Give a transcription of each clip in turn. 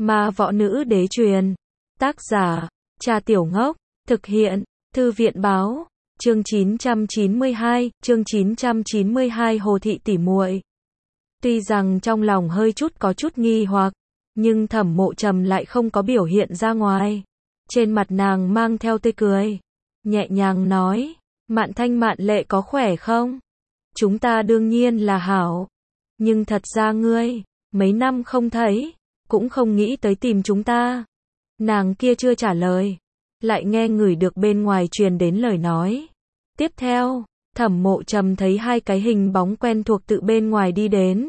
Ma võ nữ đế truyền. Tác giả, Trà Tiểu Ngốc. Thực hiện, Thư viện báo. Chương 992, Hồ thị tỉ muội. Tuy rằng trong lòng hơi có chút nghi hoặc, nhưng Thẩm Mộ Trầm lại không có biểu hiện ra ngoài. Trên mặt nàng mang theo tươi cười, nhẹ nhàng nói, Mạn Thanh Mạn Lệ có khỏe không? Chúng ta đương nhiên là hảo. Nhưng thật ra ngươi, mấy năm không thấy, cũng không nghĩ tới tìm chúng ta. Nàng kia chưa trả lời, lại nghe ngửi được bên ngoài truyền đến lời nói. Tiếp theo, Thẩm Mộ Trầm thấy hai cái hình bóng quen thuộc tự bên ngoài đi đến.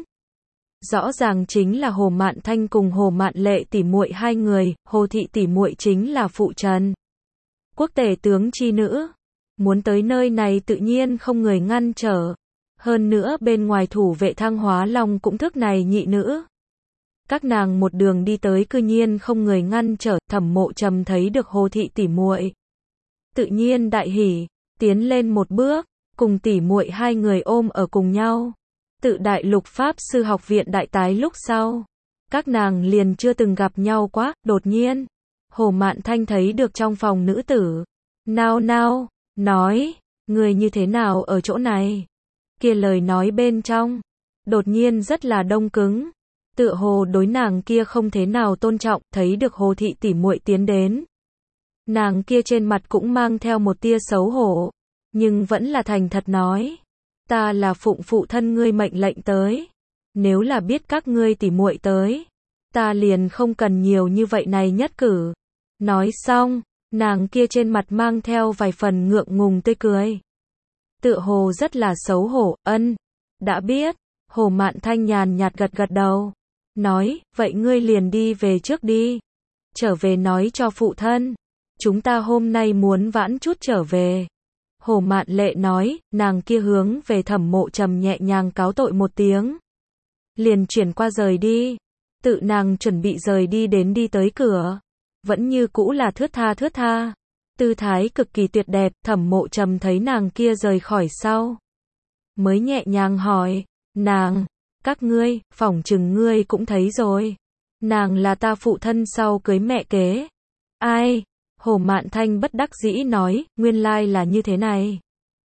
Rõ ràng chính là Hồ Mạn Thanh cùng Hồ Mạn Lệ tỉ muội hai người, Hồ thị tỉ muội chính là phụ Trần Quốc tể tướng chi nữ. Muốn tới nơi này tự nhiên không người ngăn trở. Hơn nữa bên ngoài thủ vệ Thăng Hóa Long cũng thức này nhị nữ. Các nàng một đường đi tới cư nhiên không người ngăn trở. Thẩm Mộ Trầm thấy được Hồ thị tỉ muội, tự nhiên đại hỉ, tiến lên một bước, cùng tỉ muội hai người ôm ở cùng nhau. Tự Đại Lục Pháp Sư Học viện đại tái lúc sau, các nàng liền chưa từng gặp nhau quá. Đột nhiên, Hồ Mạn Thanh thấy được trong phòng nữ tử, nao nao, nói, người như thế nào ở chỗ này? Kia lời nói bên trong, đột nhiên rất là đông cứng, tựa hồ đối nàng kia không thế nào tôn trọng. Thấy được Hồ thị tỉ muội tiến đến, nàng kia trên mặt cũng mang theo một tia xấu hổ, nhưng vẫn là thành thật nói, ta là phụng phụ thân ngươi mệnh lệnh tới. Nếu là biết các ngươi tỉ muội tới, ta liền không cần nhiều như vậy này nhất cử. Nói xong, nàng kia trên mặt mang theo vài phần ngượng ngùng tươi cười, tựa hồ rất là xấu hổ. Ân, đã biết. Hồ Mạn Thanh nhàn nhạt gật gật đầu, nói, vậy ngươi liền đi về trước đi. Trở về nói cho phụ thân, chúng ta hôm nay muốn vãn chút trở về. Hồ Mạn Lệ nói, nàng kia hướng về Thẩm Mộ Trầm nhẹ nhàng cáo tội một tiếng, liền chuyển qua rời đi. Tự nàng chuẩn bị rời đi đến đi tới cửa, vẫn như cũ là thướt tha, tư thái cực kỳ tuyệt đẹp. Thẩm Mộ Trầm thấy nàng kia rời khỏi sau, mới nhẹ nhàng hỏi, nàng, các ngươi, phỏng chừng ngươi cũng thấy rồi, nàng là ta phụ thân sau cưới mẹ kế. Ai? Hồ Mạn Thanh bất đắc dĩ nói, nguyên lai là như thế này.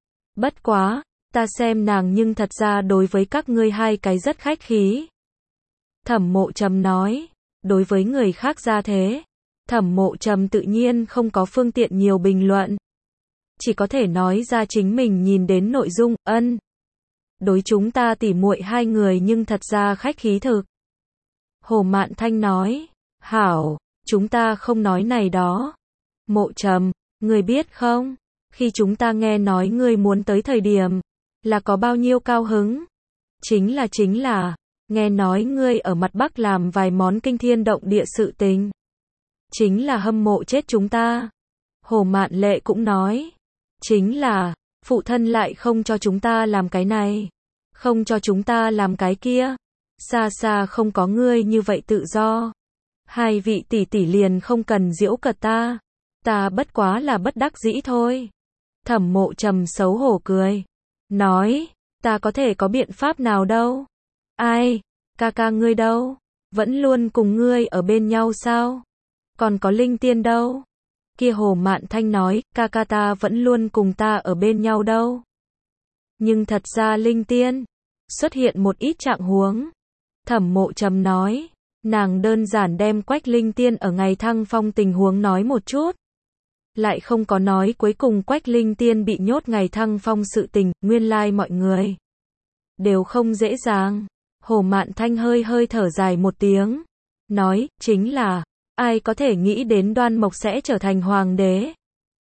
Bất quá, ta xem nàng nhưng thật ra đối với các ngươi hai cái rất khách khí. Thẩm Mộ Trầm nói, đối với người khác ra thế, Thẩm Mộ Trầm tự nhiên không có phương tiện nhiều bình luận, chỉ có thể nói ra chính mình nhìn đến nội dung. Ân, đối chúng ta tỉ muội hai người nhưng thật ra khách khí thực. Hồ Mạn Thanh nói, hảo, chúng ta không nói này đó. Mộ Trầm, ngươi biết không, khi chúng ta nghe nói ngươi muốn tới thời điểm, là có bao nhiêu cao hứng? Chính là, nghe nói ngươi ở mặt Bắc làm vài món kinh thiên động địa sự tình. Chính là hâm mộ chết chúng ta. Hồ Mạn Lệ cũng nói, chính là, phụ thân lại không cho chúng ta làm cái này, không cho chúng ta làm cái kia. Xa xa không có ngươi như vậy tự do. Hai vị tỷ tỷ liền không cần giễu cợt ta. Ta bất quá là bất đắc dĩ thôi. Thẩm Mộ Trầm xấu hổ cười, nói, ta có thể có biện pháp nào đâu. Ai, ca ngươi đâu? Vẫn luôn cùng ngươi ở bên nhau sao? Còn có Linh Tiên đâu? Kia Hồ Mạn Thanh nói, ca ta vẫn luôn cùng ta ở bên nhau đâu. Nhưng thật ra Linh Tiên xuất hiện một ít trạng huống. Thẩm Mộ Trầm nói, nàng đơn giản đem Quách Linh Tiên ở ngày Thăng Phong tình huống nói một chút, lại không có nói cuối cùng Quách Linh Tiên bị nhốt ngày Thăng Phong sự tình. Nguyên lai mọi người đều không dễ dàng. Hồ Mạn Thanh hơi thở dài một tiếng, nói, chính là, ai có thể nghĩ đến Đoan Mộc sẽ trở thành hoàng đế.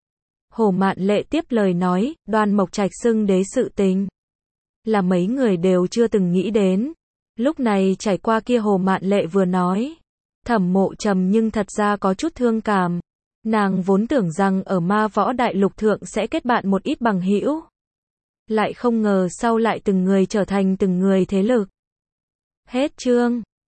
Hồ Mạn Lệ tiếp lời nói, Đoan Mộc trạch xưng đế sự tình, là mấy người đều chưa từng nghĩ đến. Lúc này trải qua kia Hồ Mạn Lệ vừa nói, Thẩm Mộ Trầm nhưng thật ra có chút thương cảm. Nàng vốn tưởng rằng ở Ma Võ Đại Lục thượng sẽ kết bạn một ít bằng hữu, lại không ngờ sau lại từng người trở thành từng người thế lực. Hết chương.